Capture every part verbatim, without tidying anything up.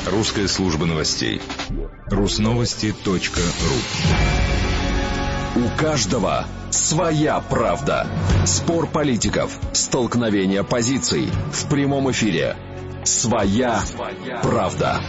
Русская служба новостей. Русновости точка ру. У каждого своя правда. Спор политиков, столкновение позиций. В прямом эфире. Своя правда.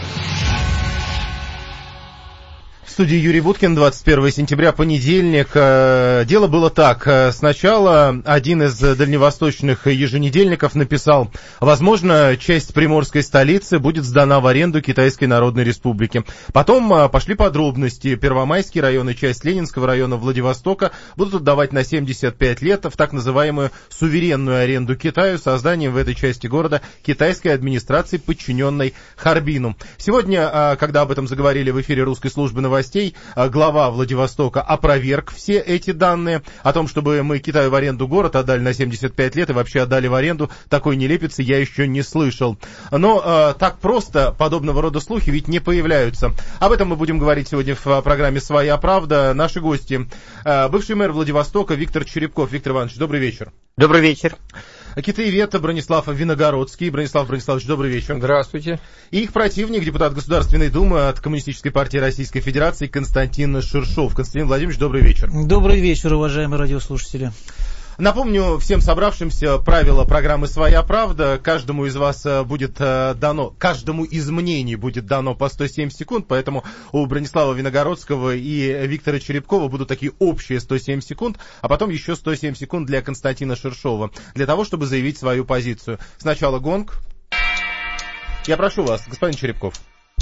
В студии Юрий Буткин, двадцать первое сентября, понедельник. Дело было так. Сначала один из дальневосточных еженедельников написал: возможно, часть приморской столицы будет сдана в аренду Китайской Народной Республике. Потом пошли подробности. Первомайский район и часть Ленинского района Владивостока будут отдавать на семьдесят пять лет в так называемую суверенную аренду Китаю созданием в этой части города китайской администрации, подчиненной Харбину. Сегодня, когда об этом заговорили в эфире русской службы новостей, глава Владивостока опроверг все эти данные о том, чтобы мы Китаю в аренду город отдали на семьдесят пять лет и вообще отдали в аренду. Такой нелепицы я еще не слышал. Но э, так просто подобного рода слухи ведь не появляются. Об этом мы будем говорить сегодня в программе «Своя правда». Наши гости: э, бывший мэр Владивостока Виктор Черепков. Виктор Иванович, добрый вечер. Добрый вечер. Китаевед Бронислав Виногородский. Бронислав Брониславович, добрый вечер. Здравствуйте. И их противник, депутат Государственной Думы от Коммунистической партии Российской Федерации Константин Ширшов. Константин Владимирович, добрый вечер. Добрый вечер, уважаемые радиослушатели. Напомню всем собравшимся правила программы «Своя правда». Каждому из вас будет дано, каждому из мнений будет дано по сто семь секунд, поэтому у Бронислава Виногородского и Виктора Черепкова будут такие общие сто семь секунд, а потом еще сто семь секунд для Константина Ширшова, для того, чтобы заявить свою позицию. Сначала гонг. Я прошу вас, господин Черепков.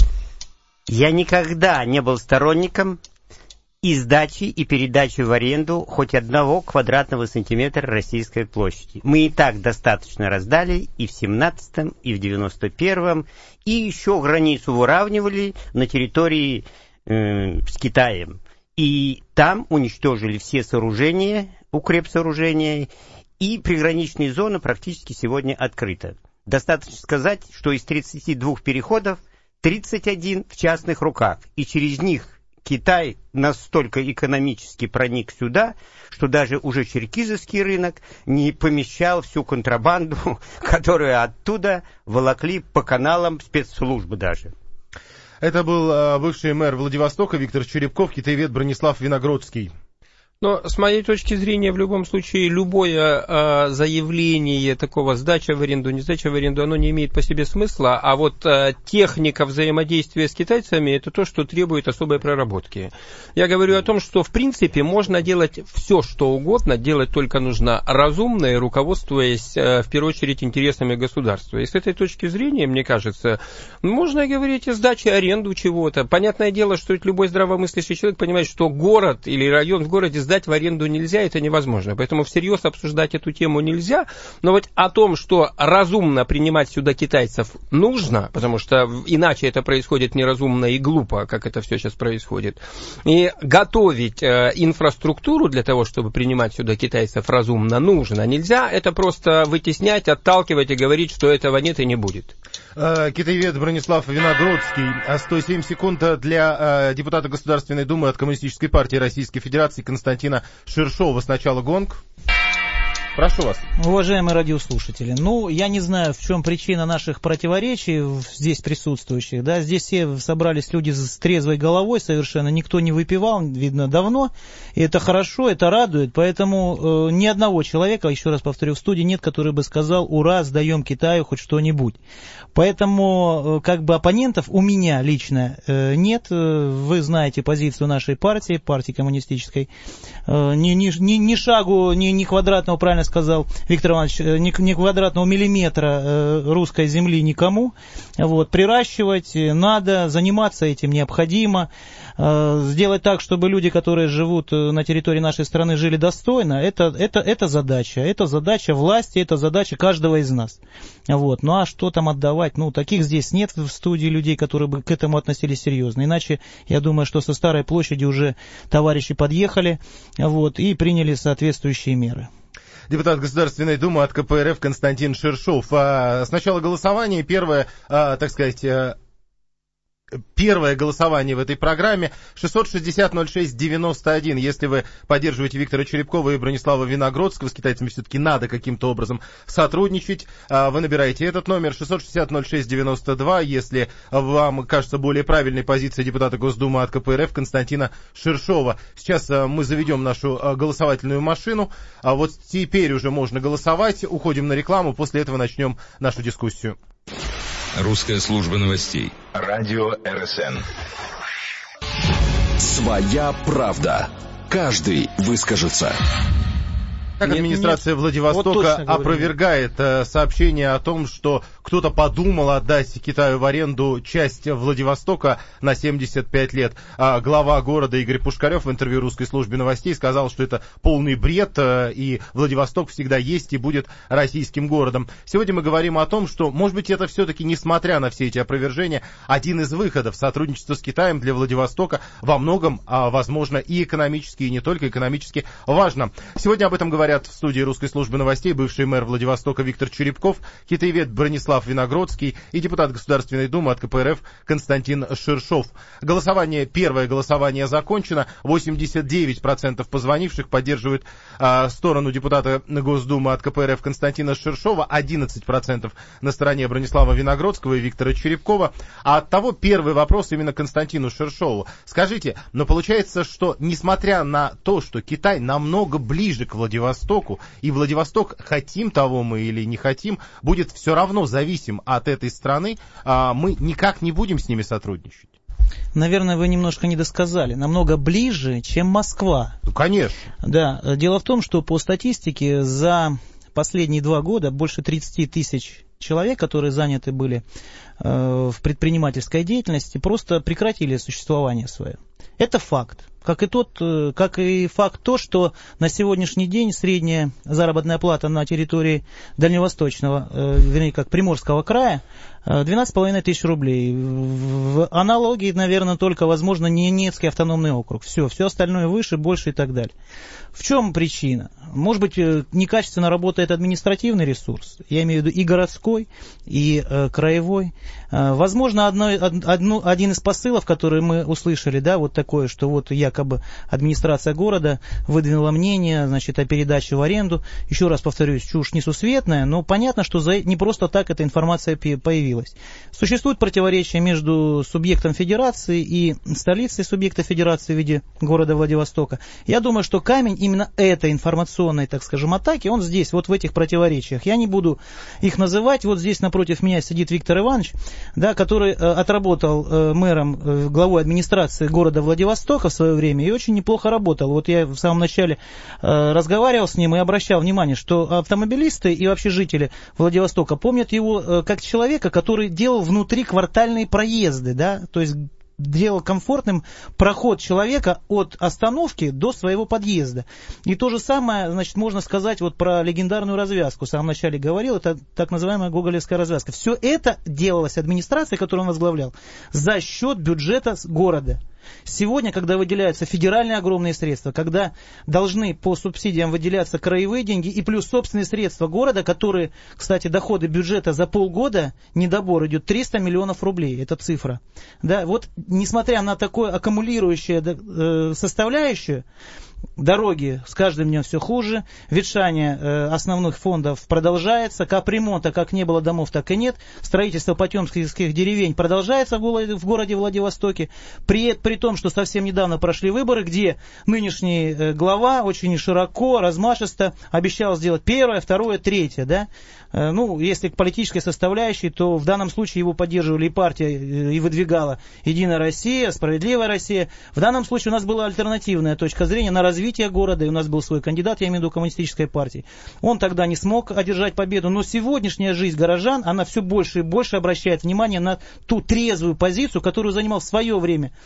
Я никогда не был сторонником и сдачи, и передачи в аренду хоть одного квадратного сантиметра российской площади. Мы и так достаточно раздали и в семнадцатом, и в девяносто первом, и еще границу выравнивали на территории э, с Китаем. И там уничтожили все сооружения, укрепсооружения, и приграничная зона практически сегодня открыта. Достаточно сказать, что из тридцати двух переходов тридцать один в частных руках, и через них Китай настолько экономически проник сюда, что даже уже черкизовский рынок не помещал всю контрабанду, которую оттуда волокли по каналам спецслужбы даже. Это был э, бывший мэр Владивостока Виктор Черепков, китаевед Бронислав Виногородский. Но с моей точки зрения, в любом случае, любое э, заявление такого сдача в аренду, не сдача в аренду, оно не имеет по себе смысла, а вот э, техника взаимодействия с китайцами – это то, что требует особой проработки. Я говорю о том, что, в принципе, можно делать все, что угодно, делать только нужно разумно и руководствуясь, э, в первую очередь, интересами государства. И с этой точки зрения, мне кажется, можно говорить о сдаче аренду чего-то. Понятное дело, что любой здравомыслящий человек понимает, что город или район в городе сдать в аренду нельзя, это невозможно. Поэтому всерьез обсуждать эту тему нельзя. Но вот о том, что разумно принимать сюда китайцев нужно, потому что иначе это происходит неразумно и глупо, как это все сейчас происходит. И готовить э, инфраструктуру для того, чтобы принимать сюда китайцев разумно, нужно. Нельзя это просто вытеснять, отталкивать и говорить, что этого нет и не будет. Китаевед Бронислав Виногородский. сто семь секунд для депутата Государственной Думы от Коммунистической партии Российской Федерации Константина Ширшова. Сначала гонг. Прошу вас. Уважаемые радиослушатели, ну, я не знаю, в чем причина наших противоречий здесь присутствующих, да, здесь все собрались люди с трезвой головой совершенно, никто не выпивал, видно, давно, и это хорошо, это радует, поэтому э, ни одного человека, еще раз повторю, в студии нет, который бы сказал: ура, сдаем Китаю хоть что-нибудь. Поэтому, э, как бы, оппонентов у меня лично э, нет, вы знаете позицию нашей партии, партии коммунистической, э, ни, ни, ни, ни шагу, ни, ни квадратного, правильно сказал Виктор Иванович, ни, ни квадратного миллиметра э, русской земли никому. Вот, приращивать надо, заниматься этим необходимо. Э, сделать так, чтобы люди, которые живут на территории нашей страны, жили достойно, это, это, это задача. Это задача власти, это задача каждого из нас. Вот. Ну а что там отдавать? Ну, таких здесь нет в студии людей, которые бы к этому относились серьезно. Иначе, я думаю, что со Старой площади уже товарищи подъехали, вот, и приняли соответствующие меры. Депутат Государственной Думы от ка пэ эр эф Константин Ширшов. А, сначала голосование. Первое, а, так сказать, а, первое голосование в этой программе. шестьсот шестьдесят ноль шесть девяносто один. Если вы поддерживаете Виктора Черепкова и Бронислава Виногродского, с китайцами все-таки надо каким-то образом сотрудничать. Вы набираете этот номер шестьсот шестьдесят ноль шесть девяносто два. Если вам кажется более правильной позиция депутата Госдумы от ка пэ эр эф Константина Ширшова. Сейчас мы заведем нашу голосовательную машину. А вот теперь уже можно голосовать. Уходим на рекламу. После этого начнем нашу дискуссию. Русская служба новостей. Радио эр эс эн. Своя правда. Каждый выскажется. Как Нет, администрация нет. Владивостока Вот опровергает э, сообщение о том, что кто-то подумал отдать Китаю в аренду часть Владивостока на семьдесят пять лет. А глава города Игорь Пушкарев в интервью Русской службе новостей сказал, что это полный бред, э, и Владивосток всегда есть и будет российским городом. Сегодня мы говорим о том, что, может быть, это все-таки, несмотря на все эти опровержения, один из выходов сотрудничества с Китаем для Владивостока во многом, а, возможно, и экономически, и не только экономически важно. Сегодня об этом говорят в студии Русской службы новостей бывший мэр Владивостока Виктор Черепков, китаевед Бронислав Виногродский и депутат Государственной Думы от ка пэ эр эф Константин Ширшов. Голосование, первое голосование закончено. восемьдесят девять процентов позвонивших поддерживают а, сторону депутата Госдумы от ка пэ эр эф Константина Ширшова, одиннадцать процентов на стороне Бронислава Виногродского и Виктора Черепкова. А оттого первый вопрос именно Константину Ширшову. Скажите, но получается, что несмотря на то, что Китай намного ближе к Владивостоку, и Владивосток, хотим того мы или не хотим, будет все равно зависим от этой страны, а мы никак не будем с ними сотрудничать. Наверное, вы немножко недосказали. Намного ближе, чем Москва. Ну, конечно. Да, дело в том, что по статистике за последние два года больше тридцать тысяч человек, которые заняты были э, в предпринимательской деятельности, просто прекратили существование свое. Это факт. Как и, тот, как и факт то, что на сегодняшний день средняя заработная плата на территории Дальневосточного, э, вернее, как Приморского края, двенадцать с половиной тысяч рублей. В аналогии, наверное, только, возможно, Ненецкий автономный округ. Все, все остальное выше, больше и так далее. В чем причина? Может быть, некачественно работает административный ресурс, я имею в виду и городской, и э, краевой. Э, возможно, одно, одно, один из посылов, которые мы услышали, да, вот такое, что вот якобы администрация города выдвинула мнение, значит, о передаче в аренду. Еще раз повторюсь, чушь несусветная, но понятно, что за, не просто так эта информация появилась. Существует противоречие между субъектом федерации и столицей субъекта федерации в виде города Владивостока. Я думаю, что камень именно этой информационной, так скажем, атаки, он здесь, вот в этих противоречиях. Я не буду их называть. Вот здесь напротив меня сидит Виктор Иванович, да, который э, отработал э, мэром, э, главой администрации города Владивостока в свое время и очень неплохо работал. Вот я в самом начале э, разговаривал с ним и обращал внимание, что автомобилисты и вообще жители Владивостока помнят его э, как человека, который делал внутриквартальные проезды, да, то есть делал комфортным проход человека от остановки до своего подъезда. И то же самое, значит, можно сказать вот про легендарную развязку. В самом начале говорил, это так называемая гоголевская развязка. Все это делалось администрацией, которую он возглавлял, за счет бюджета города. Сегодня, когда выделяются федеральные огромные средства, когда должны по субсидиям выделяться краевые деньги и плюс собственные средства города, которые, кстати, доходы бюджета за полгода, недобор идет триста миллионов рублей, это цифра. Да, вот несмотря на такое аккумулирующее э, составляющую, дороги с каждым днем все хуже, ветшание э, основных фондов продолжается, капремонта как не было домов, так и нет, строительство потемкинских деревень продолжается в городе, в городе Владивостоке, при, при том, что совсем недавно прошли выборы, где нынешний э, глава очень широко, размашисто обещал сделать первое, второе, третье, да. Э, ну, если к политической составляющей, то в данном случае его поддерживали и партия, э, и выдвигала Единая Россия, Справедливая Россия. В данном случае у нас была альтернативная точка зрения на развитие города, и у нас был свой кандидат, я имею в виду коммунистической партии. Он тогда не смог одержать победу, но сегодняшняя жизнь горожан, она все больше и больше обращает внимание на ту трезвую позицию, которую занимал в свое время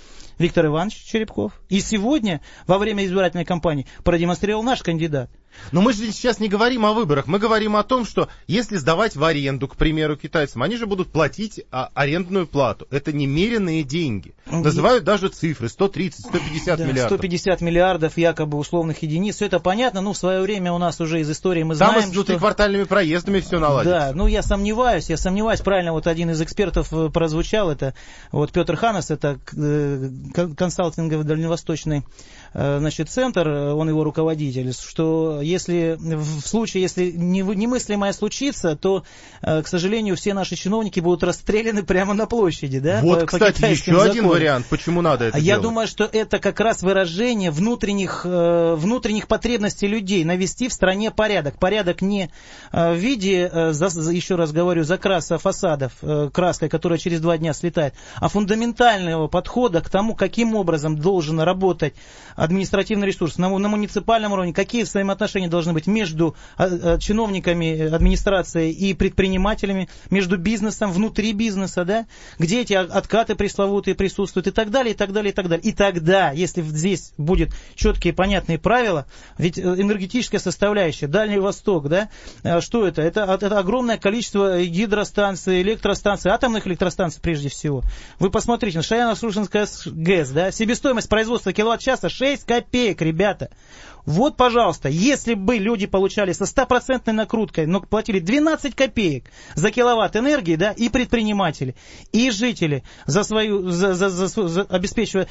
Виктор Иванович Черепков. И сегодня, во время избирательной кампании, продемонстрировал наш кандидат. Но мы же сейчас не говорим о выборах, мы говорим о том, что если сдавать в аренду, к примеру, китайцам, они же будут платить а, арендную плату. Это немеренные деньги. Называют даже цифры сто тридцать - сто пятьдесят да, миллиардов. сто пятьдесят миллиардов якобы условных единиц. Все это понятно, ну, в свое время у нас уже из истории мы Там знаем, с внутриквартальными что... проездами все наладится. Да, ну я сомневаюсь, я сомневаюсь, правильно, вот один из экспертов прозвучал, это вот Петр Ханас, это консалтинговый дальневосточный, значит, центр, он его руководитель, что если в случае, если немыслимое случится, то, к сожалению, все наши чиновники будут расстреляны прямо на площади, да? Вот, по, кстати, по еще законам. один вариант, почему надо это Я делать. думаю, что это как раз выражение внутренних, внутренних потребностей людей, навести в стране порядок. Порядок не в виде, еще раз говорю, закраса фасадов краской, которая через два дня слетает, а фундаментального подхода к тому, каким образом должен работать административный ресурс на, на муниципальном уровне, какие взаимоотношения должны быть между чиновниками администрации и предпринимателями, между бизнесом, внутри бизнеса, да, где эти откаты пресловутые присутствуют и так далее, и так далее, и так далее. И тогда, если здесь будут четкие понятные правила, ведь энергетическая составляющая, Дальний Восток, да, что это? Это, это огромное количество гидростанций, электростанций, атомных электростанций прежде всего. Вы посмотрите, Шаяно-Сушинская ГЭС, да, себестоимость производства киловатт-часа шесть копеек, ребята. Вот, пожалуйста, если бы люди получали со стопроцентной накруткой, но платили двенадцать копеек за киловатт энергии, да, и предприниматели, и жители за свою, за, за, за, за, обеспечивая...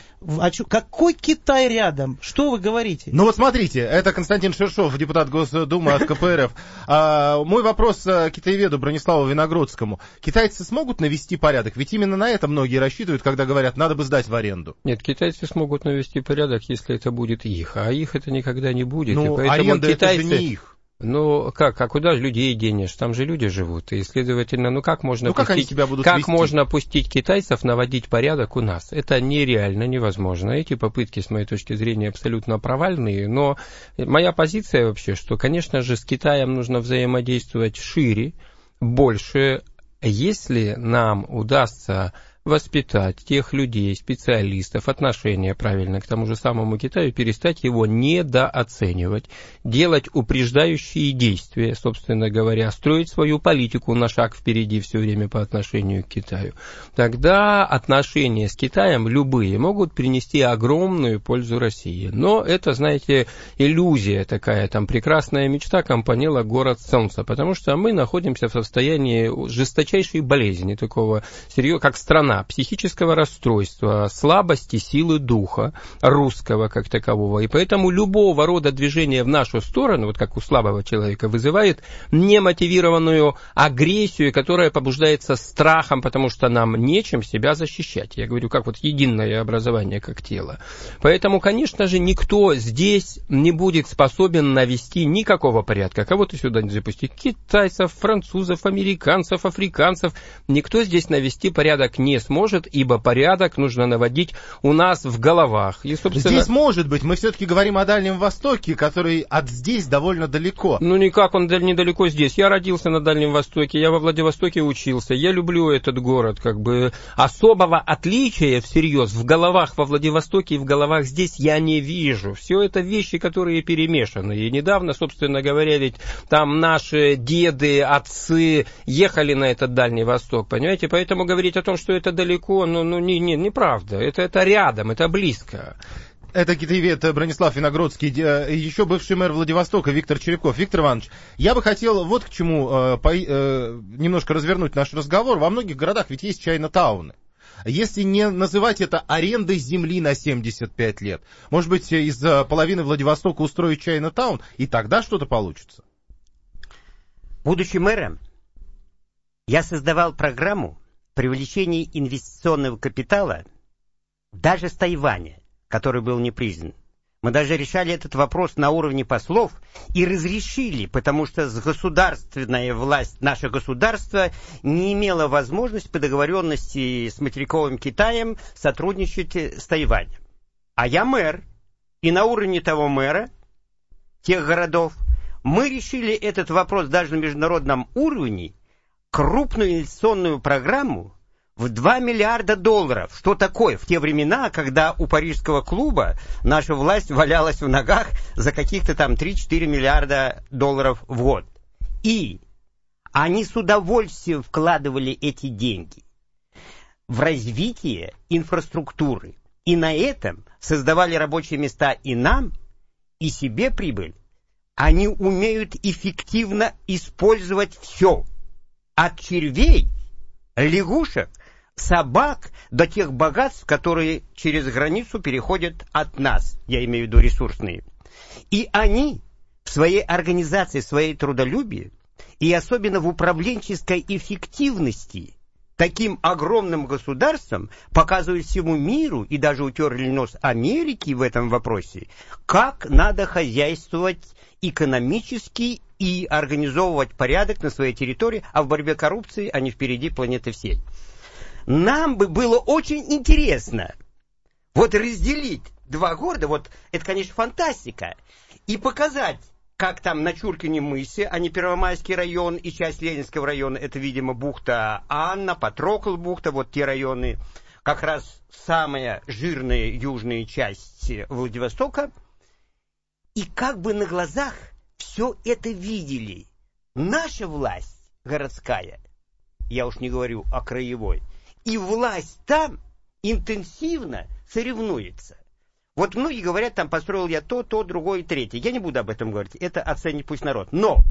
Какой Китай рядом? Что вы говорите? Ну вот смотрите, это Константин Шершов, депутат Госдумы от ка пэ эр эф. А, мой вопрос китаеведу Брониславу Виногродскому. Китайцы смогут навести порядок? Ведь именно на это многие рассчитывают, когда говорят, надо бы сдать в аренду. Нет, китайцы смогут навести порядок, если это будет их, а их это никогда не будет. Ну, и поэтому аренда китайцы... это же не их. Ну, как, а куда людей денешь? Там же люди живут, и, следовательно, ну как можно ну, пустить... как они себя будут как вести? можно пустить китайцев наводить порядок у нас? Это нереально, невозможно. Эти попытки, с моей точки зрения, абсолютно провальные, но моя позиция вообще, что, конечно же, с Китаем нужно взаимодействовать шире, больше, если нам удастся воспитать тех людей, специалистов, отношения правильно к тому же самому Китаю, перестать его недооценивать, делать упреждающие действия, собственно говоря, строить свою политику на шаг впереди все время по отношению к Китаю. Тогда отношения с Китаем любые могут принести огромную пользу России. Но это, знаете, иллюзия такая, там прекрасная мечта компаньела «Город солнца», потому что мы находимся в состоянии жесточайшей болезни, такого серьезного, как страна, психического расстройства, слабости силы духа русского как такового. И поэтому любого рода движение в нашу сторону, вот как у слабого человека, вызывает немотивированную агрессию, которая побуждается страхом, потому что нам нечем себя защищать. Я говорю, как вот единое образование, как тело. Поэтому, конечно же, никто здесь не будет способен навести никакого порядка. Кого-то сюда не запустить. Китайцев, французов, американцев, африканцев. Никто здесь навести порядок не сможет, ибо порядок нужно наводить у нас в головах. И, собственно... Здесь может быть, мы все-таки говорим о Дальнем Востоке, который от здесь довольно далеко. Ну никак, он недалеко здесь. Я родился на Дальнем Востоке, я во Владивостоке учился, я люблю этот город. Как бы особого отличия всерьез в головах во Владивостоке и в головах здесь я не вижу. Все это вещи, которые перемешаны. И недавно, собственно говоря, ведь там наши деды, отцы ехали на этот Дальний Восток, понимаете? Поэтому говорить о том, что это далеко, ну, ну не, не, неправда. Это, это рядом, это близко. Это китаевед Бронислав Виногродский, еще бывший мэр Владивостока Виктор Черепков. Виктор Иванович, я бы хотел вот к чему э, по, э, немножко развернуть наш разговор. Во многих городах ведь есть чайна-тауны. Если не называть это арендой земли на семьдесят пять лет, может быть, из половины Владивостока устроить чайна-таун, и тогда что-то получится? Будучи мэром, я создавал программу привлечения инвестиционного капитала даже с Тайваня, который был не признан. Мы даже решали этот вопрос на уровне послов и разрешили, потому что государственная власть, наше государство не имело возможности по договоренности с материковым Китаем сотрудничать с Тайванем. А я мэр, и на уровне того мэра, тех городов, мы решили этот вопрос даже на международном уровне, крупную инвестиционную программу в два миллиарда долларов. Что такое? В те времена, когда у парижского клуба наша власть валялась в ногах за каких-то там три-четыре миллиарда долларов в год. И они с удовольствием вкладывали эти деньги в развитие инфраструктуры. И на этом создавали рабочие места и нам, и себе прибыль. Они умеют эффективно использовать все. От червей, лягушек, собак до тех богатств, которые через границу переходят от нас. Я имею в виду ресурсные. И они в своей организации, в своей трудолюбии, и особенно в управленческой эффективности, таким огромным государством показывают всему миру, и даже утерли нос Америки в этом вопросе, как надо хозяйствовать экономически и организовывать порядок на своей территории, а в борьбе коррупции они впереди планеты всей. Нам бы было очень интересно вот разделить два города, вот это, конечно, фантастика, и показать, как там на Чуркине мысе, а не Первомайский район и часть Ленинского района, это, видимо, бухта Анна, Патрокл бухта, вот те районы, как раз самая жирная южная часть Владивостока. И как бы на глазах все это видели. Наша власть городская, я уж не говорю о краевой, и власть там интенсивно соревнуется. Вот многие говорят, там построил я то, то, другое, третье. Я не буду об этом говорить, это оценит пусть народ. Но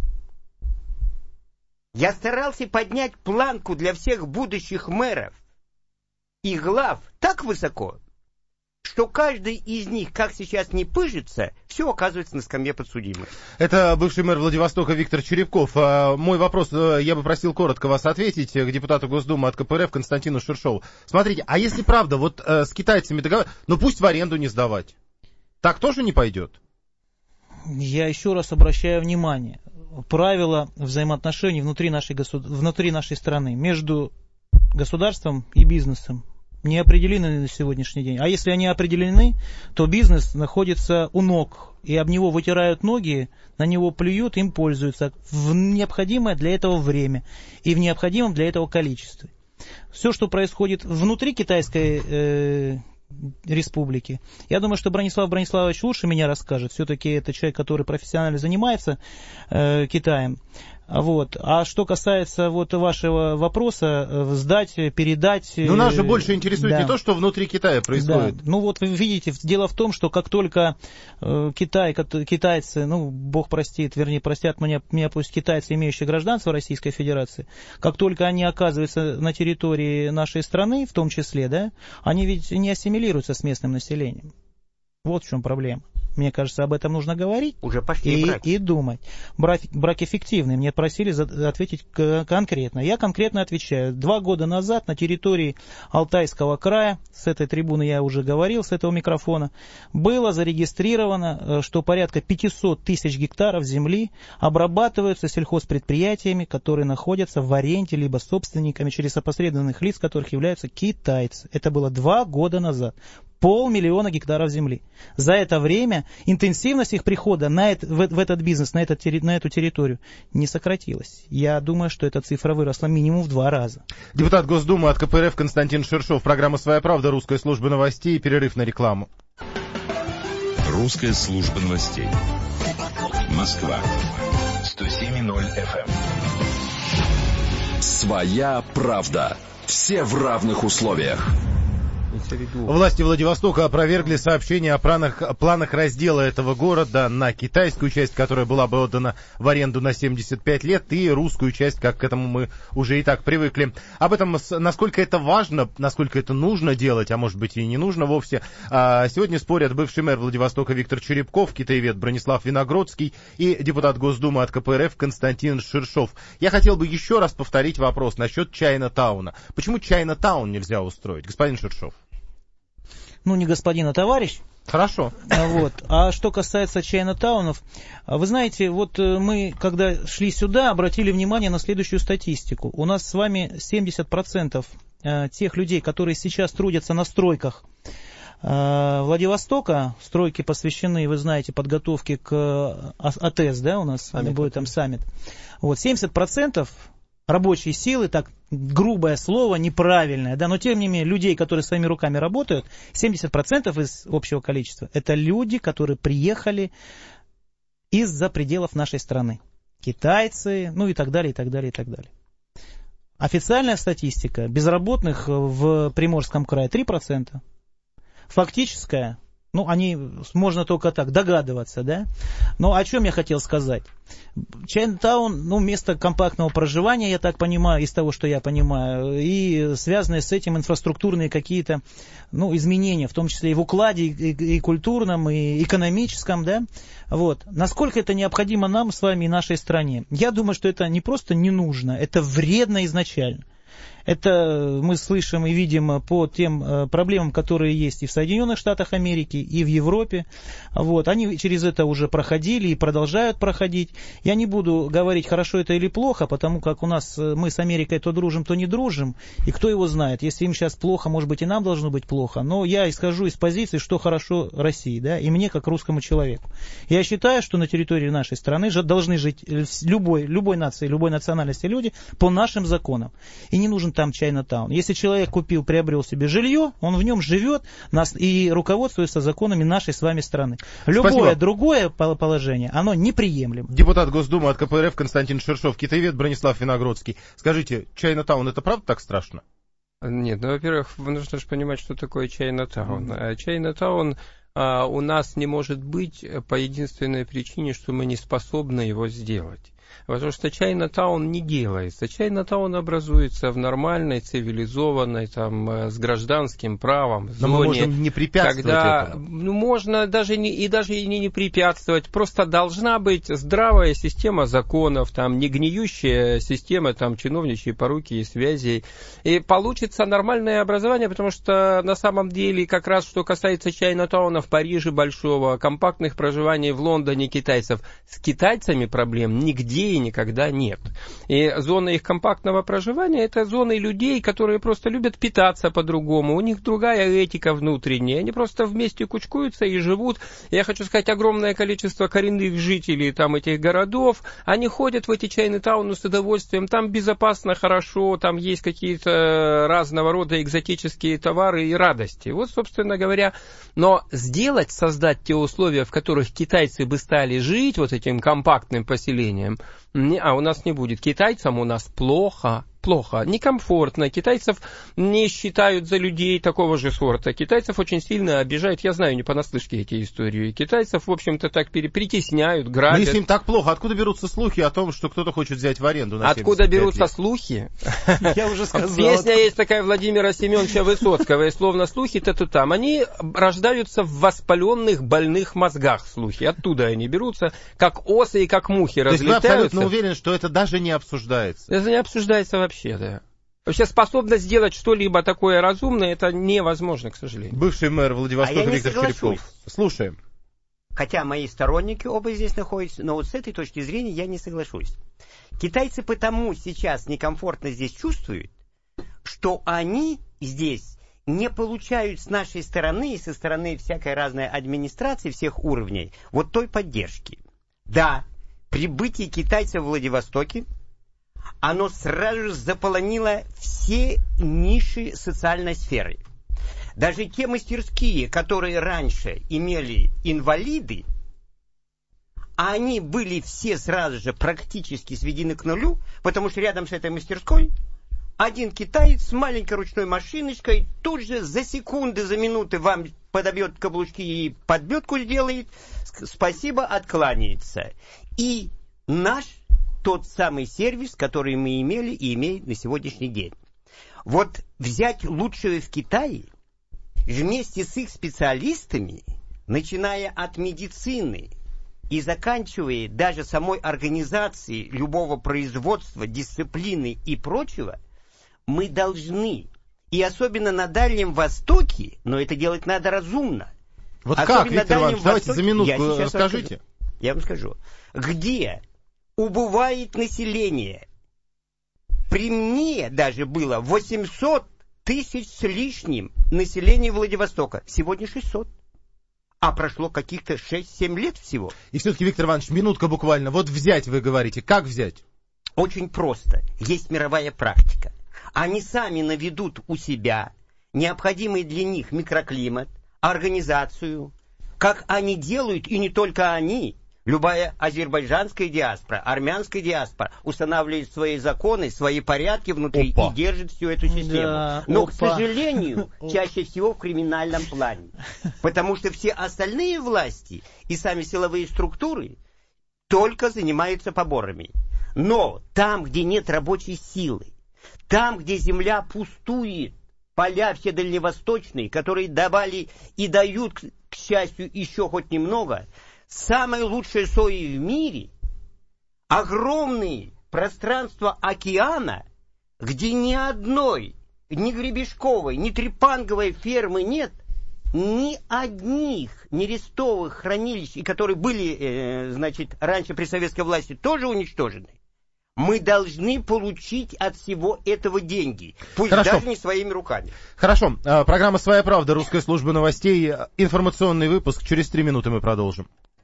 я старался поднять планку для всех будущих мэров и глав так высоко, что каждый из них, как сейчас не пыжится, все оказывается на скамье подсудимых. Это бывший мэр Владивостока Виктор Черепков. Мой вопрос, я бы просил коротко вас ответить, к депутату Госдумы от ка пэ эр эф Константину Ширшову. Смотрите, а если правда, вот э, с китайцами договариваться, ну пусть в аренду не сдавать, так тоже не пойдет? Я еще раз обращаю внимание, правила взаимоотношений внутри нашей, государ... внутри нашей страны между государством и бизнесом не определены на сегодняшний день. А если они определены, то бизнес находится у ног, и об него вытирают ноги, на него плюют, им пользуются в необходимое для этого время и в необходимом для этого количестве. Все, что происходит внутри Китайской э, республики, я думаю, что Бронислав Брониславович лучше меня расскажет. Все-таки это человек, который профессионально занимается э, Китаем. Вот. А что касается вот вашего вопроса, сдать, передать... Ну, нас же больше интересует да. не то, что внутри Китая происходит. Да. Ну, вот вы видите, дело в том, что как только э, Китай, китайцы, ну, бог простит, вернее, простят меня, меня пусть китайцы, имеющие гражданство Российской Федерации, как только они оказываются на территории нашей страны, в том числе, да, они ведь не ассимилируются с местным населением. Вот в чем проблема. Мне кажется, об этом нужно говорить. Уже пошли и, брать. и думать. Брак, брак эффективный. Мне просили за, ответить конкретно. Я конкретно отвечаю. Два года назад на территории Алтайского края, с этой трибуны я уже говорил, с этого микрофона, было зарегистрировано, что порядка пятьсот тысяч гектаров земли обрабатываются сельхозпредприятиями, которые находятся в аренде, либо собственниками через опосредованных лиц, которых являются китайцы. Это было два года назад. Полмиллиона гектаров земли. За это время интенсивность их прихода на это, в, в этот бизнес, на, этот, на эту территорию не сократилась. Я думаю, что эта цифра выросла минимум в два раза. Депутат Госдумы от ка пэ эр эф Константин Ширшов. Программа «Своя правда», русская служба новостей. Перерыв на рекламу. Русская служба новостей. Москва. сто семь и ноль эф эм. «Своя правда». Все в равных условиях. Власти Владивостока опровергли сообщение о планах, планах раздела этого города на китайскую часть, которая была бы отдана в аренду на семьдесят пять лет, и русскую часть, как к этому мы уже и так привыкли. Об этом, насколько это важно, насколько это нужно делать, а может быть и не нужно вовсе, сегодня спорят бывший мэр Владивостока Виктор Черепков, китаевед Бронислав Виногродский и депутат Госдумы от ка пэ эр эф Константин Ширшов. Я хотел бы еще раз повторить вопрос насчет Чайна-тауна. Почему Чайна-таун нельзя устроить, господин Ширшов? Ну, не господин, а товарищ. Хорошо. Вот. А что касается Чайна-таунов, вы знаете, вот мы, когда шли сюда, обратили внимание на следующую статистику. У нас с вами семьдесят процентов тех людей, которые сейчас трудятся на стройках Владивостока, стройки посвящены, вы знаете, подготовке к АТЭС, да, у нас саммит. Будет там саммит. Вот, семьдесят процентов рабочей силы, так грубое слово, неправильное, да, но тем не менее людей, которые своими руками работают, семьдесят процентов из общего количества, это люди, которые приехали из-за пределов нашей страны. Китайцы, ну и так далее, и так далее, и так далее. Официальная статистика безработных в Приморском крае три процента. Фактическая, ну, они, можно только так догадываться, да. Но о чем я хотел сказать? Чайнатаун, ну, место компактного проживания, я так понимаю, из того, что я понимаю, и связанные с этим инфраструктурные какие-то, ну, изменения, в том числе и в укладе, и, и культурном, и экономическом, да. Вот. Насколько это необходимо нам с вами и нашей стране? Я думаю, что это не просто не нужно, это вредно изначально. Это мы слышим и видим по тем проблемам, которые есть и в Соединенных Штатах Америки, и в Европе. Вот. Они через это уже проходили и продолжают проходить. Я не буду говорить, хорошо это или плохо, потому как у нас мы с Америкой то дружим, то не дружим. И кто его знает, если им сейчас плохо, может быть и нам должно быть плохо. Но я исхожу из позиции, что хорошо России, да, и мне как русскому человеку. Я считаю, что на территории нашей страны должны жить любой, любой нации, любой национальности люди по нашим законам. И не нужен там Чайнатаун. Если человек купил, приобрел себе жилье, он в нем живет нас, и руководствуется законами нашей с вами страны. Любое Спасибо. Другое положение, оно неприемлемо. Депутат Госдумы от ка пэ эр эф Константин Шершов, китаевед Бронислав Виногродский. Скажите, Чайнатаун это правда так страшно? Нет, ну, во-первых, нужно же понимать, что такое Чайнатаун. Mm-hmm. Чайнатаун а, у нас не может быть по единственной причине, что мы не способны его сделать. Потому что Чайнатаун не делается. Чайнатаун образуется в нормальной, цивилизованной, там, с гражданским правом зоне. Но мы можем не препятствовать когда, этому. Ну, можно даже не, и даже и не, не препятствовать. Просто должна быть здравая система законов, там, не гниющая система там, чиновничьей поруки и связей. И получится нормальное образование, потому что на самом деле, как раз что касается Чайнатауна в Париже большого, компактных проживаний в Лондоне китайцев, с китайцами проблем нигде и никогда нет. И зона их компактного проживания — это зоны людей, которые просто любят питаться по-другому. У них другая этика внутренняя. Они просто вместе кучкуются и живут. Я хочу сказать, огромное количество коренных жителей там этих городов, они ходят в эти Чайнатауны с удовольствием. Там безопасно, хорошо, там есть какие-то разного рода экзотические товары и радости. Вот, собственно говоря, но сделать, создать те условия, в которых китайцы бы стали жить вот этим компактным поселением, а у нас не будет. Китайцам у нас плохо, плохо, некомфортно. Китайцев не считают за людей такого же сорта. Китайцев очень сильно обижают. Я знаю не понаслышке эти истории. Китайцев, в общем-то, так притесняют, грабят. Но если им так плохо, откуда берутся слухи о том, что кто-то хочет взять в аренду на Откуда берутся лет? Слухи? Я уже сказал. Песня есть такая Владимира Семеновича Высоцкого, и словно слухи-то тут там. Они рождаются в воспаленных, больных мозгах, слухи. Оттуда они берутся, как осы и как мухи разлетаются. То есть вы абсолютно уверены, что это даже не обсуждается? Это не обсуждается вообще. Вообще, да. Вообще способность сделать что-либо такое разумное, это невозможно, к сожалению. Бывший мэр Владивостока а Виктор Черепков. Слушаем. Хотя мои сторонники оба здесь находятся, но вот с этой точки зрения я не соглашусь. Китайцы потому сейчас некомфортно здесь чувствуют, что они здесь не получают с нашей стороны и со стороны всякой разной администрации всех уровней вот той поддержки. Да, прибытие китайцев в Владивостоке оно сразу же заполонило все ниши социальной сферы. Даже те мастерские, которые раньше имели инвалиды, они были все сразу же практически сведены к нулю, потому что рядом с этой мастерской один китаец с маленькой ручной машиночкой тут же за секунды, за минуты вам подобьет каблучки и подбетку сделает, спасибо, откланяется. И наш тот самый сервис, который мы имели и имеем на сегодняшний день. Вот взять лучшее в Китае вместе с их специалистами, начиная от медицины и заканчивая даже самой организацией любого производства, дисциплины и прочего, мы должны, и особенно на Дальнем Востоке, но это делать надо разумно. Вот как, Виктор Иванович, давайте за минутку расскажите. Я вам скажу. Где убывает население. При мне даже было восемьсот тысяч с лишним населения Владивостока. Сегодня шестьсот. А прошло каких-то шесть-семь лет всего. И все-таки, Виктор Иванович, минутка буквально. Вот взять, вы говорите. Как взять? очень просто. Есть мировая практика. Они сами наведут у себя необходимый для них микроклимат, организацию, как они делают, и не только они. Любая азербайджанская диаспора, армянская диаспора устанавливает свои законы, свои порядки внутри Опа. и держит всю эту систему. Да, Но, опа. к сожалению, чаще всего в криминальном плане. Потому что все остальные власти и сами силовые структуры только занимаются поборами. Но там, где нет рабочей силы, там, где земля пустует, поля все дальневосточные, которые давали и дают, к счастью, еще хоть немного, самые лучшие сои в мире, огромные пространства океана, где ни одной, ни гребешковой, ни трепанговой фермы нет, ни одних нерестовых хранилищ, и которые были, э, значит, раньше при советской власти тоже уничтожены. Мы должны получить от всего этого деньги, пусть Хорошо. даже не своими руками. Хорошо. Программа «Своя правда», русская служба новостей, информационный выпуск. Через три минуты мы продолжим.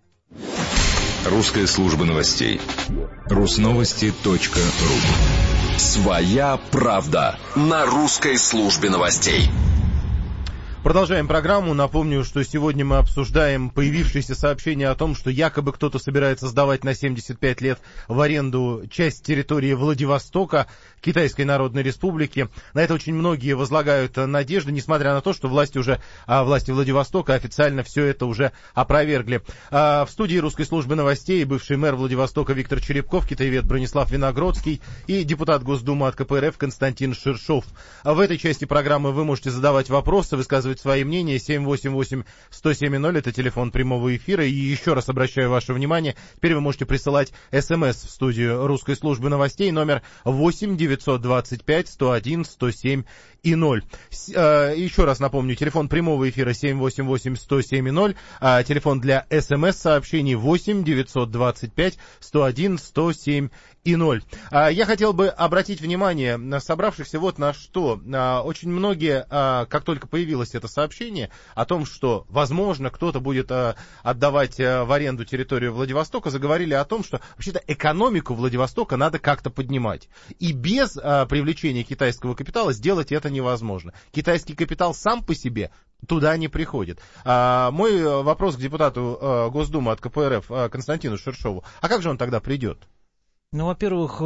Русская служба новостей. Русновости точка ру. «Своя правда» на русской службе новостей. Продолжаем программу. Напомню, что сегодня мы обсуждаем появившееся сообщение о том, что якобы кто-то собирается сдавать на семьдесят пять лет в аренду часть территории Владивостока, Китайской Народной Республики. На это очень многие возлагают надежды, несмотря на то, что власти уже, а, власти Владивостока официально все это уже опровергли. А, в студии русской службы новостей бывший мэр Владивостока Виктор Черепков, китаевед Бронислав Виногродский и депутат Госдумы от ка пэ эр эф Константин Ширшов. А в этой части программы вы можете задавать вопросы, высказывать свои мнения. Семь восемь восемь сто семь ноль это телефон прямого эфира. И еще раз обращаю ваше внимание, теперь вы можете присылать смс в студию русской службы новостей, номер восемь девятьсот двадцать пять сто один сто семь и ноль. Еще раз напомню, телефон прямого эфира семь восемь восемь сто семь ноль, а телефон для смс-сообщений восемь девятьсот двадцать пять сто один сто семь и ноль. Я хотел бы обратить внимание на собравшихся вот на что. Очень многие, как только появилось это сообщение о том, что, возможно, кто-то будет отдавать в аренду территорию Владивостока, заговорили о том, что вообще-то экономику Владивостока надо как-то поднимать. И без привлечения китайского капитала сделать это невозможно. Китайский капитал сам по себе туда не приходит. Мой вопрос к депутату Госдумы от ка пэ эр эф Константину Ширшову. А как же он тогда придет? Ну, во-первых,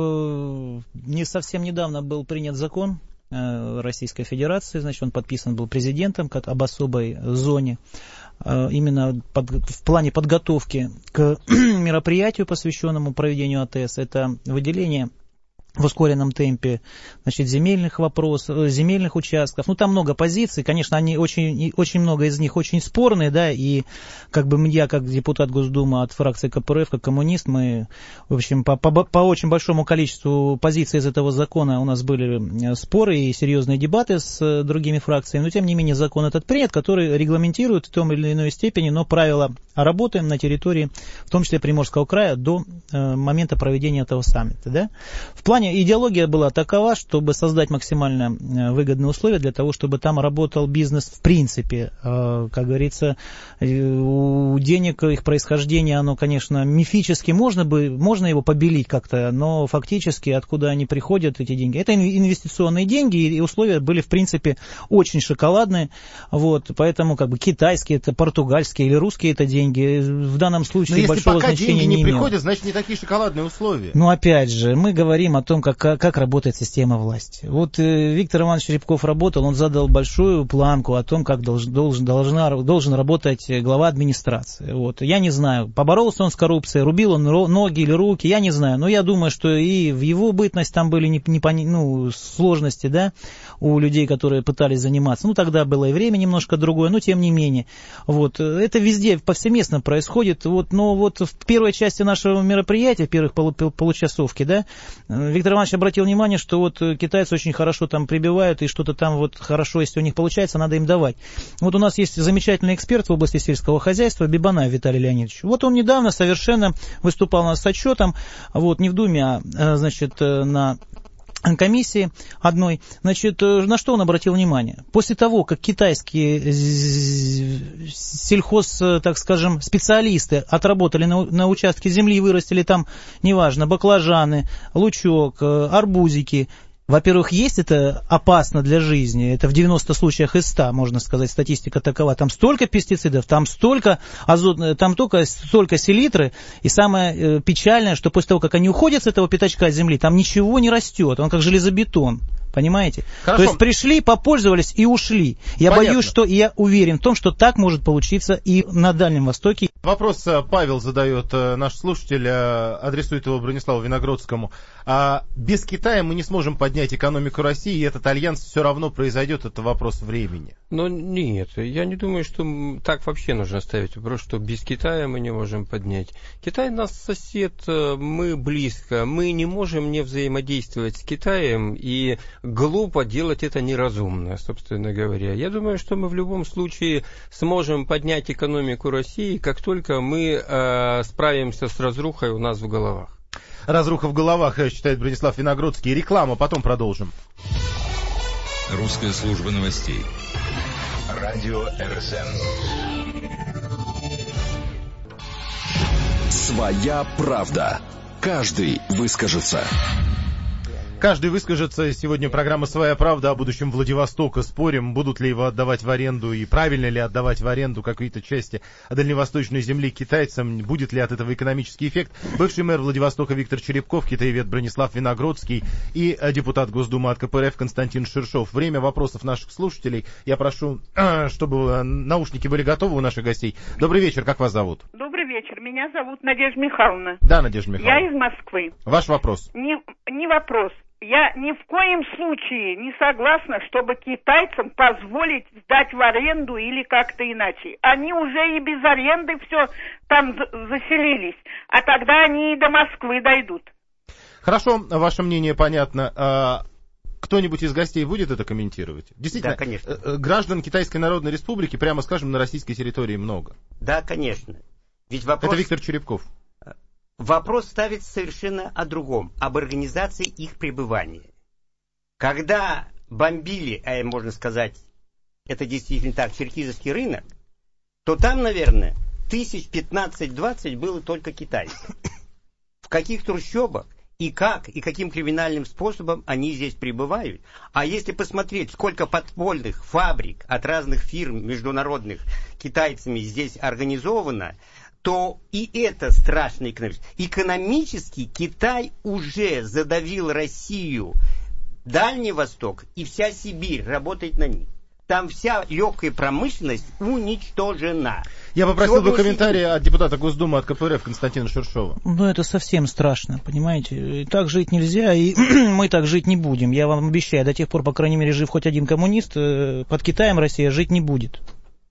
не совсем недавно был принят закон Российской Федерации, значит, он подписан был президентом об особой зоне, именно под, в плане подготовки к мероприятию, посвященному проведению а тэ эс. Это выделение в ускоренном темпе, значит, земельных вопросов, земельных участков. Ну, там много позиций, конечно, они очень, очень много из них очень спорные, да, и как бы я, как депутат Госдумы от фракции ка пэ эр эф, как коммунист, мы, в общем, по, по, по очень большому количеству позиций из этого закона у нас были споры и серьезные дебаты с другими фракциями, но, тем не менее, закон этот принят, который регламентирует в том или иной степени, но правила работы на территории, в том числе Приморского края, до э, момента проведения этого саммита, да. В плане идеология была такова, чтобы создать максимально выгодные условия для того, чтобы там работал бизнес в принципе. Как говорится, у денег, их происхождение, оно, конечно, мифически можно бы, можно его побелить как-то, но фактически откуда они приходят, эти деньги? Это инвестиционные деньги, и условия были, в принципе, очень шоколадные. Вот, поэтому как бы китайские, это португальские или русские это деньги. В данном случае большого значения не имеют. Но если пока деньги не приходят, значит, не такие шоколадные условия. Ну, опять же, мы говорим о том, как, как работает система власти. Вот э, Виктор Иванович Черепков работал, он задал большую планку о том, как долж, должен, должна, должен работать глава администрации. Вот. Я не знаю, поборолся он с коррупцией, рубил он ноги или руки, я не знаю, но я думаю, что и в его бытность там были не, не, ну, сложности, да, у людей, которые пытались заниматься. Ну, тогда было и время немножко другое, но тем не менее. Вот. Это везде повсеместно происходит. Вот. Но вот в первой части нашего мероприятия, в первых полу, получасовки, да, Виктор Иванович обратил внимание, что вот китайцы очень хорошо там прибивают, и что-то там вот хорошо, если у них получается, надо им давать. Вот у нас есть замечательный эксперт в области сельского хозяйства Бибанаев Виталий Леонидович. Вот он недавно совершенно выступал у нас с отчетом, вот, не в Думе, а, значит, на комиссии одной, значит, на что он обратил внимание? После того, как китайские сельхоз, так скажем, специалисты отработали на, на участке земли и вырастили там, неважно, баклажаны, лучок, арбузики. Во-первых, есть это опасно для жизни, это в девяноста случаях из ста, можно сказать, статистика такова. Там столько пестицидов, там столько азот, там только столько селитры, и самое печальное, что после того, как они уходят с этого пятачка земли, там ничего не растет, он как железобетон. Понимаете? Хорошо. То есть пришли, попользовались и ушли. Я Понятно. боюсь, что я уверен в том, что так может получиться и на Дальнем Востоке. Вопрос Павел задает, наш слушатель, адресует его Брониславу Виногродскому. А без Китая мы не сможем поднять экономику России, и этот альянс все равно произойдет, это вопрос времени. Но нет, я не думаю, что так вообще нужно ставить вопрос, что без Китая мы не можем поднять. Китай наш сосед, мы близко, мы не можем не взаимодействовать с Китаем, и глупо делать это неразумно, собственно говоря. Я думаю, что мы в любом случае сможем поднять экономику России, как только мы э, справимся с разрухой у нас в головах. Разруха в головах, считает Бронислав Виногродский. Реклама, потом продолжим. Русская служба новостей. Радио РСН. Своя правда. Каждый выскажется. Каждый выскажется. Сегодня программа «Своя правда» о будущем Владивостока. Спорим, будут ли его отдавать в аренду и правильно ли отдавать в аренду какие-то части дальневосточной земли китайцам. Будет ли от этого экономический эффект? Бывший мэр Владивостока Виктор Черепков, китаевед Бронислав Виногродский и депутат Госдумы от КПРФ Константин Ширшов. Время вопросов наших слушателей. Я прошу, чтобы наушники были готовы у наших гостей. Добрый вечер, как вас зовут? Добрый вечер, меня зовут Надежда Михайловна. Да, Надежда Михайловна. Я из Москвы. Ваш вопрос. Не, не вопрос. Я ни в коем случае не согласна, чтобы китайцам позволить сдать в аренду или как-то иначе. Они уже и без аренды все там заселились, а тогда они и до Москвы дойдут. Хорошо, ваше мнение понятно. Кто-нибудь из гостей будет это комментировать? Действительно, да, конечно. Граждан Китайской Народной Республики, прямо скажем, на российской территории много. Да, конечно. Ведь вопрос... Это Виктор Черепков. Вопрос ставится совершенно о другом, об организации их пребывания. Когда бомбили, а можно сказать, это действительно так, черкизовский рынок, то там, наверное, тысяч пятнадцать-двадцать было только китайцев. В каких трущобах и как, и каким криминальным способом они здесь пребывают. А если посмотреть, сколько подпольных фабрик от разных фирм международных китайцами здесь организовано, то и это страшно экономически. Экономически Китай уже задавил Россию, Дальний Восток и вся Сибирь работает на них. Там вся легкая промышленность уничтожена. Я попросил Сегодня бы комментарий от депутата Госдумы от КПРФ Константина Ширшова. Ну, это совсем страшно, понимаете. Так жить нельзя, и мы так жить не будем. Я вам обещаю, до тех пор, по крайней мере, жив хоть один коммунист, под Китаем Россия жить не будет.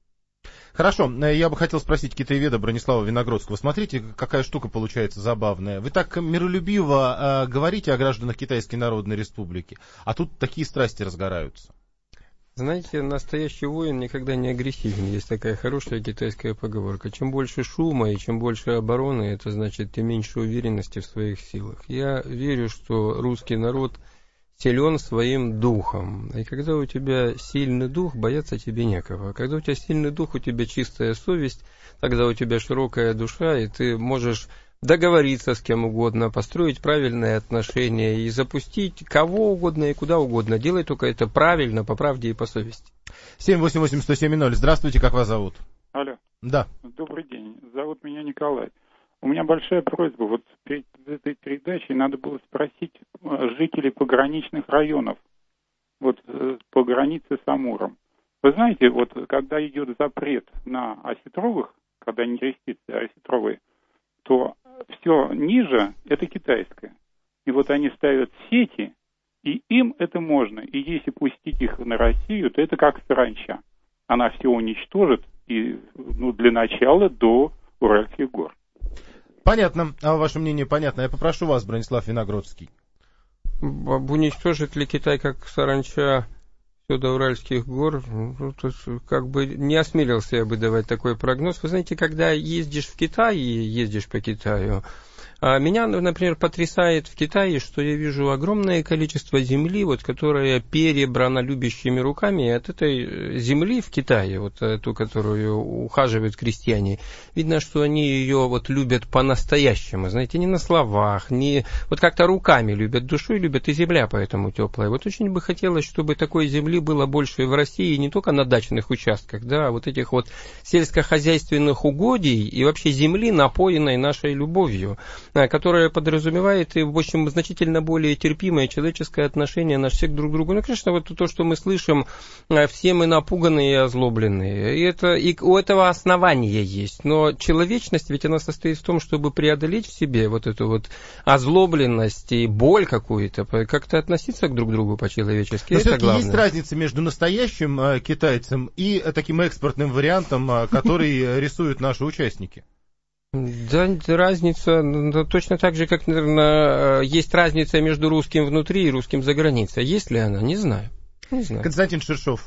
Хорошо, я бы хотел спросить китаеведа Бронислава Виногродского. Смотрите, какая штука получается забавная. Вы так миролюбиво э, говорите о гражданах Китайской Народной Республики, а тут такие страсти разгораются. Знаете, настоящий воин никогда не агрессивен. Есть такая хорошая китайская поговорка. Чем больше шума и чем больше обороны, это значит, тем меньше уверенности в своих силах. Я верю, что русский народ силен своим духом. И когда у тебя сильный дух, бояться тебе некого. Когда у тебя сильный дух, у тебя чистая совесть, тогда у тебя широкая душа, и ты можешь договориться с кем угодно, построить правильные отношения и запустить кого угодно и куда угодно. Делай только это правильно, по правде и по совести. семь восемь восемь сто семь ноль. Здравствуйте, как вас зовут? Алло. Да. Добрый день. Зовут меня Николай. У меня большая просьба. Вот перед этой передачей надо было спросить жителей пограничных районов, вот по границе с Амуром. Вы знаете, вот когда идет запрет на осетровых, когда не рестицы, а осетровые, то все ниже это китайское. И вот они ставят сети, и им это можно. И если пустить их на Россию, то это как саранча. Она все уничтожит, и ну, для начала до Уральских гор. Понятно. А ваше мнение понятно. Я попрошу вас, Бронислав Виногродский. Уничтожит ли Китай как саранча все до Уральских гор? Ну, то, как бы не осмелился я бы давать такой прогноз. Вы знаете, когда ездишь в Китай и ездишь по Китаю, Меня, например, потрясает в Китае, что я вижу огромное количество земли, вот, которая перебрана любящими руками. И от этой земли в Китае, вот ту, которую ухаживают крестьяне, видно, что они ее вот любят по-настоящему, знаете, не на словах, не вот как-то руками любят, душой любят, и земля поэтому теплая. Вот очень бы хотелось, чтобы такой земли было больше в России, не только на дачных участках, да, а вот этих вот сельскохозяйственных угодий и вообще земли, напоенной нашей любовью, которая подразумевает, в общем, значительно более терпимое человеческое отношение наш всех друг к другу. Ну, конечно, вот то, что мы слышим, все мы напуганные и озлобленные. И, это, и у этого основания есть. Но человечность, ведь она состоит в том, чтобы преодолеть в себе вот эту вот озлобленность и боль какую-то, как-то относиться к друг другу по-человечески. Но это все-таки главное. Есть разница между настоящим э, китайцем и э, таким экспортным вариантом, э, который рисуют наши участники? Да, разница, ну, точно так же, как, наверное, есть разница между русским внутри и русским за границей. Есть ли она? Не знаю. Не знаю. Константин Шершов.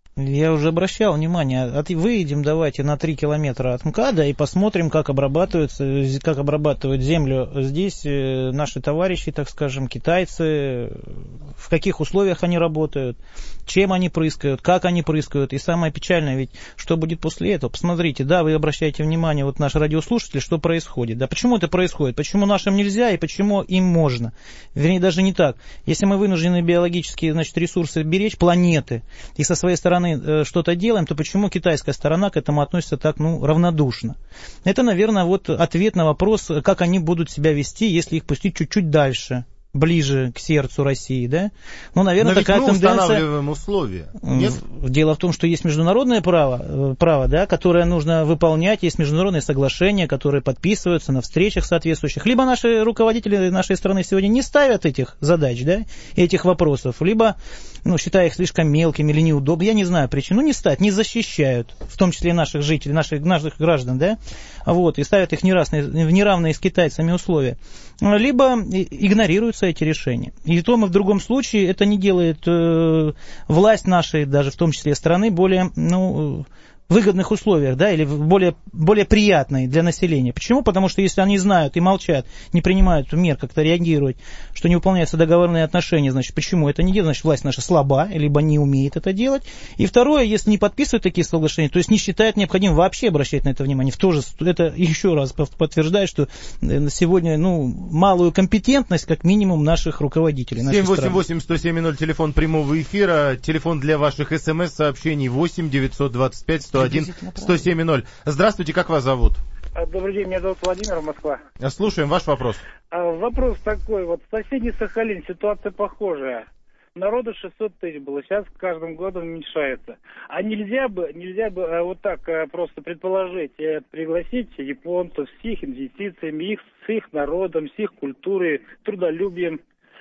Я уже обращал внимание, от, выйдем давайте на три километра от МКАДа и посмотрим, как обрабатываются, как обрабатывают землю здесь наши товарищи, так скажем, китайцы, в каких условиях они работают, чем они прыскают, как они прыскают. И самое печальное, ведь что будет после этого? Посмотрите, да, вы обращаете внимание, вот наш радиослушатель, что происходит. Да, почему это происходит? Почему нашим нельзя и почему им можно? Вернее, даже не так. Если мы вынуждены биологические, значит, ресурсы беречь, планеты, и со своей стороны что-то делаем, то почему китайская сторона к этому относится так, ну, равнодушно? Это, наверное, вот ответ на вопрос, как они будут себя вести, если их пустить чуть-чуть дальше, ближе к сердцу России, да? Ну, наверное, Но ведь такая мы тенденция... устанавливаем условия. Нет? Дело в том, что есть международное право, право, да, которое нужно выполнять, есть международные соглашения, которые подписываются на встречах соответствующих. Либо наши руководители нашей страны сегодня не ставят этих задач, да, этих вопросов, либо, ну, считая их слишком мелкими или неудобными, я не знаю причин, ну, не ставят, не защищают, в том числе и наших жителей, наших, наших граждан, да, вот, и ставят их в неравные, в неравные с китайцами условия. Либо игнорируются эти решения. И в том и в другом случае это не делает э, власть нашей, даже в том числе страны, более, ну, выгодных условиях, да, или более, более приятной для населения. Почему? Потому что если они знают и молчат, не принимают мер как-то реагировать, что не выполняются договорные отношения, значит, почему это не делает? Значит, власть наша слаба, либо не умеет это делать. И второе, если не подписывают такие соглашения, то есть не считают необходимым вообще обращать на это внимание. В то же, это еще раз подтверждает, что сегодня, ну, малую компетентность, как минимум, наших руководителей. семь восемь восемь сто семь ноль, телефон прямого эфира, телефон для ваших смс-сообщений восемь девятьсот двадцать пять сто один сто семь ноль. Здравствуйте, как вас зовут? Добрый день, меня зовут Владимир, Москва. Слушаем, ваш вопрос. Вопрос такой, вот соседний Сахалин, ситуация похожая. Народу шестьсот тысяч было, сейчас с каждым годом уменьшается. А нельзя бы, нельзя бы вот так просто предположить, пригласить японцев с их инвестициями, их, с их народом, с их культурой, трудолюбием.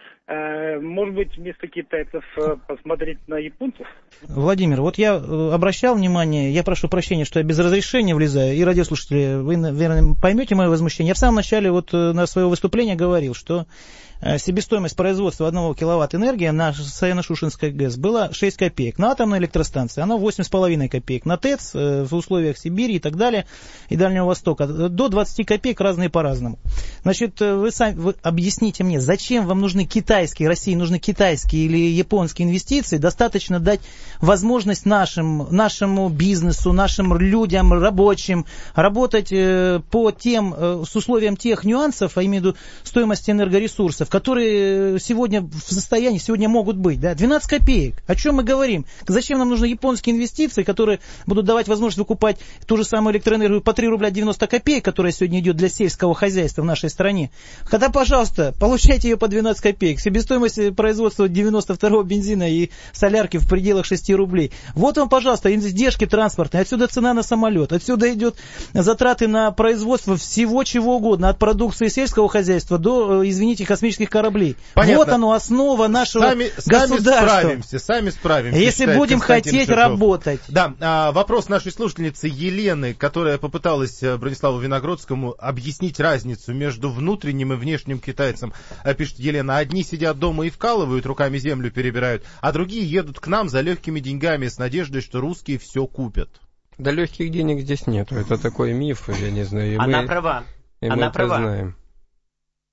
Может быть, вместо китайцев посмотреть на японцев? Владимир, вот я обращал внимание, я прошу прощения, что я без разрешения влезаю, и радиослушатели, вы, наверное, поймете мое возмущение. Я в самом начале вот на своего выступления говорил, что себестоимость производства одного киловатт энергии на Саяно-Шушенской ГЭС была шесть копеек. На атомной электростанции она восемь с половиной копеек. На ТЭЦ в условиях Сибири и так далее, и Дальнего Востока до двадцать копеек, разные по-разному. Значит, вы сами вы объясните мне, зачем вам нужны китайские, России нужны китайские или японские инвестиции? Достаточно дать возможность нашим, нашему бизнесу, нашим людям, рабочим работать по тем, с условием тех нюансов, а имею в виду стоимости энергоресурсов, которые сегодня в состоянии, сегодня могут быть, да, двенадцать копеек. О чем мы говорим? Зачем нам нужны японские инвестиции, которые будут давать возможность выкупать ту же самую электроэнергию по три рубля девяносто копеек, которая сегодня идет для сельского хозяйства в нашей стране? Когда, пожалуйста, получайте ее по двенадцать копеек. Себестоимость производства девяносто второго бензина и солярки в пределах шести рублей. Вот вам, пожалуйста, издержки транспортные. Отсюда цена на самолет. Отсюда идет затраты на производство всего чего угодно. От продукции сельского хозяйства до, извините, космических кораблей. Понятно. Вот оно, основа нашего сами, государства. Сами справимся, сами справимся. Если будем Константин хотеть Шершов. работать. Да, а, вопрос нашей слушательницы Елены, которая попыталась Брониславу Виногродскому объяснить разницу между внутренним и внешним китайцем. Пишет Елена, одни сидят дома и вкалывают, руками землю перебирают, а другие едут к нам за легкими деньгами с надеждой, что русские все купят. Да легких денег здесь нет, это такой миф, я не знаю. Она мы, права, и она мы это права. знаем.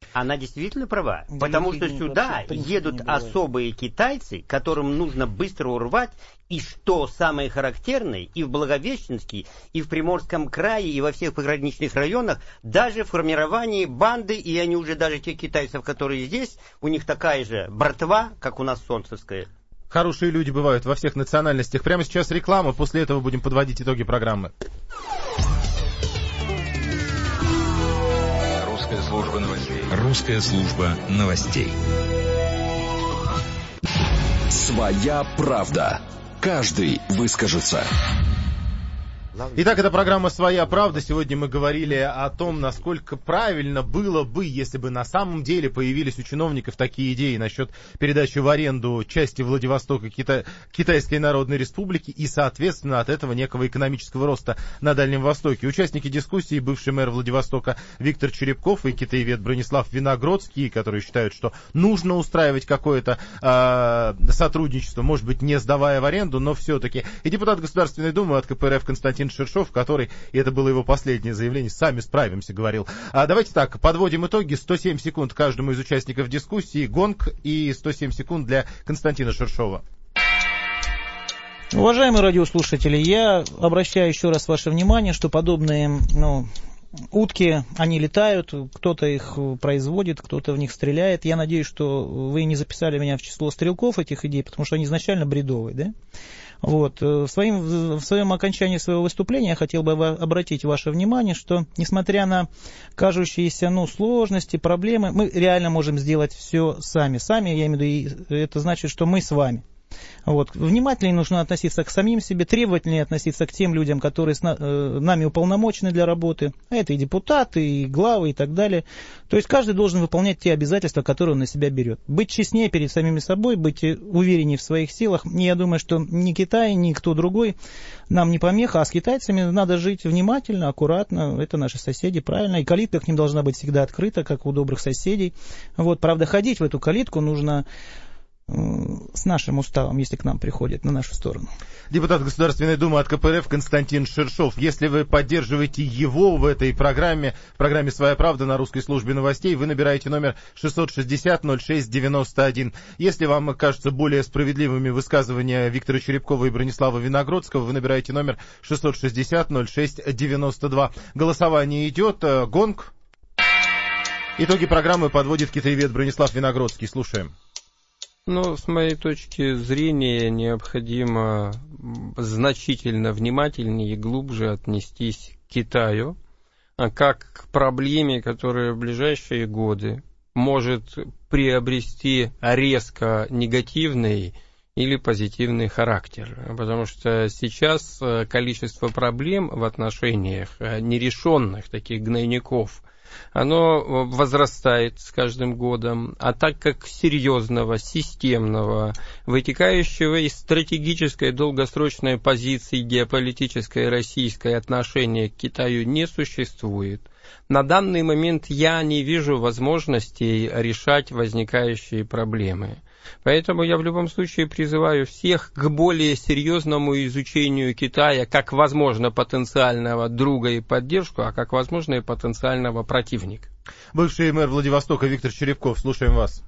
Она действительно права, да, потому что сюда едут особые китайцы, которым нужно быстро урвать, и что самое характерное, и в Благовещенске, и в Приморском крае, и во всех пограничных районах, даже в формировании банды, и они уже даже тех китайцев, которые здесь, у них такая же братва, как у нас солнцевская. Хорошие люди бывают во всех национальностях. Прямо сейчас реклама, после этого будем подводить итоги программы. Русская служба новостей. Русская служба новостей. Своя правда. Каждый выскажется. Итак, это программа «Своя правда». Сегодня мы говорили о том, насколько правильно было бы, если бы на самом деле появились у чиновников такие идеи насчет передачи в аренду части Владивостока Кита... Китайской Народной Республики и, соответственно, от этого некого экономического роста на Дальнем Востоке. Участники дискуссии, бывший мэр Владивостока Виктор Черепков и китаевед Бронислав Виногродский, которые считают, что нужно устраивать какое-то э, сотрудничество, может быть, не сдавая в аренду, но все-таки. И депутат Государственной Думы от ка пэ эр эф Константин Шершов, который, и это было его последнее заявление, сами справимся, говорил. А давайте так, подводим итоги. сто семь секунд каждому из участников дискуссии, гонг, и сто семь секунд для Константина Шершова. Уважаемые радиослушатели, я обращаю еще раз ваше внимание, что подобные, ну, утки, они летают, кто-то их производит, кто-то в них стреляет. Я надеюсь, что вы не записали меня в число стрелков этих идей, потому что они изначально бредовые, да? Вот. В, своим, в своем окончании своего выступления я хотел бы обратить ваше внимание, что несмотря на кажущиеся, ну, сложности, проблемы, мы реально можем сделать все сами. Сами, я имею в виду, это значит, что мы с вами. Вот. Внимательнее нужно относиться к самим себе, требовательнее относиться к тем людям, которые с нами уполномочены для работы. А это и депутаты, и главы, и так далее. То есть каждый должен выполнять те обязательства, которые он на себя берет. Быть честнее перед самими собой, быть увереннее в своих силах. И я думаю, что ни Китай, ни кто другой нам не помеха, а с китайцами надо жить внимательно, аккуратно. Это наши соседи, правильно. И калитка к ним должна быть всегда открыта, как у добрых соседей. Вот. Правда, ходить в эту калитку нужно с нашим уставом, если к нам приходит, на нашу сторону. Депутат Государственной Думы от ка пэ эр эф Константин Шершов. Если вы поддерживаете его в этой программе, в программе «Своя правда» на русской службе новостей, вы набираете номер шестьсот шестьдесят ноль шесть девяносто один. Если вам кажутся более справедливыми высказывания Виктора Черепкова и Бронислава Виногродского, вы набираете номер шестьсот шестьдесят ноль шесть девяносто два. Голосование идет. Гонг. Итоги программы подводит китаевед Бронислав Виногродский. Слушаем. Ну, с моей точки зрения, необходимо значительно внимательнее и глубже отнестись к Китаю, как к проблеме, которая в ближайшие годы может приобрести резко негативный или позитивный характер. Потому что сейчас количество проблем в отношениях нерешенных таких гнойников, оно возрастает с каждым годом, а так как серьезного, системного, вытекающего из стратегической долгосрочной позиции геополитической российской отношения к Китаю не существует, на данный момент я не вижу возможностей решать возникающие проблемы. Поэтому я в любом случае призываю всех к более серьезному изучению Китая как, возможно, потенциального друга и поддержку, а как, возможно, и потенциального противника. Бывший мэр Владивостока Виктор Черепков, слушаем вас.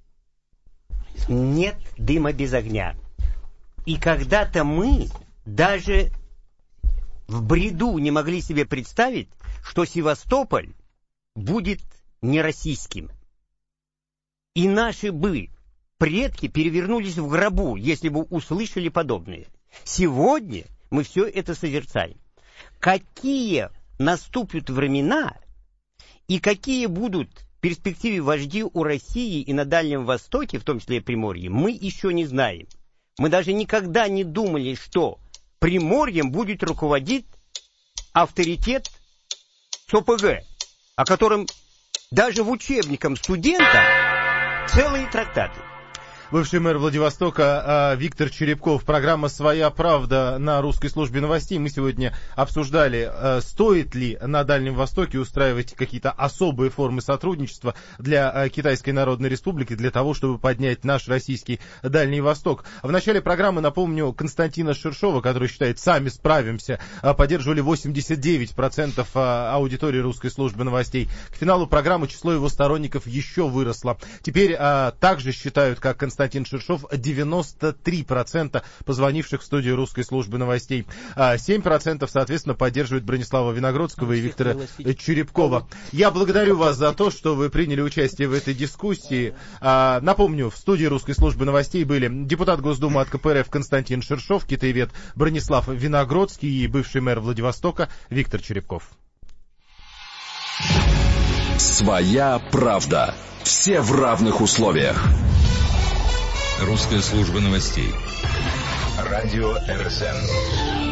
Нет дыма без огня. И когда-то мы даже в бреду не могли себе представить, что Севастополь будет не российским. И наши бы предки перевернулись в гробу, если бы услышали подобное. Сегодня мы все это созерцаем. Какие наступят времена и какие будут в перспективе вожди у России и на Дальнем Востоке, в том числе и Приморье, мы еще не знаем. Мы даже никогда не думали, что Приморьем будет руководить авторитет цэ о пэ гэ, о котором даже в учебниках студента целые трактаты. Бывший мэр Владивостока Виктор Черепков. Программа «Своя правда» на русской службе новостей. Мы сегодня обсуждали, стоит ли на Дальнем Востоке устраивать какие-то особые формы сотрудничества для Китайской Народной Республики, для того, чтобы поднять наш российский Дальний Восток. В начале программы, напомню, Константина Ширшова, который считает, сами справимся, поддерживали восемьдесят девять процентов аудитории русской службы новостей. К финалу программы число его сторонников еще выросло. Теперь также считают, как Константин Константин Ширшов, девяносто три процента позвонивших в студию русской службы новостей. семь процентов, соответственно, поддерживают Бронислава Виногродского и Виктора Черепкова. Я благодарю вас за то, что вы приняли участие в этой дискуссии. Напомню, в студии русской службы новостей были депутат Госдумы от ка пэ эр эф Константин Ширшов, китаевед Бронислав Виногродский и бывший мэр Владивостока Виктор Черепков. Своя правда. Все в равных условиях. Русская служба новостей. Радио эр эс эн.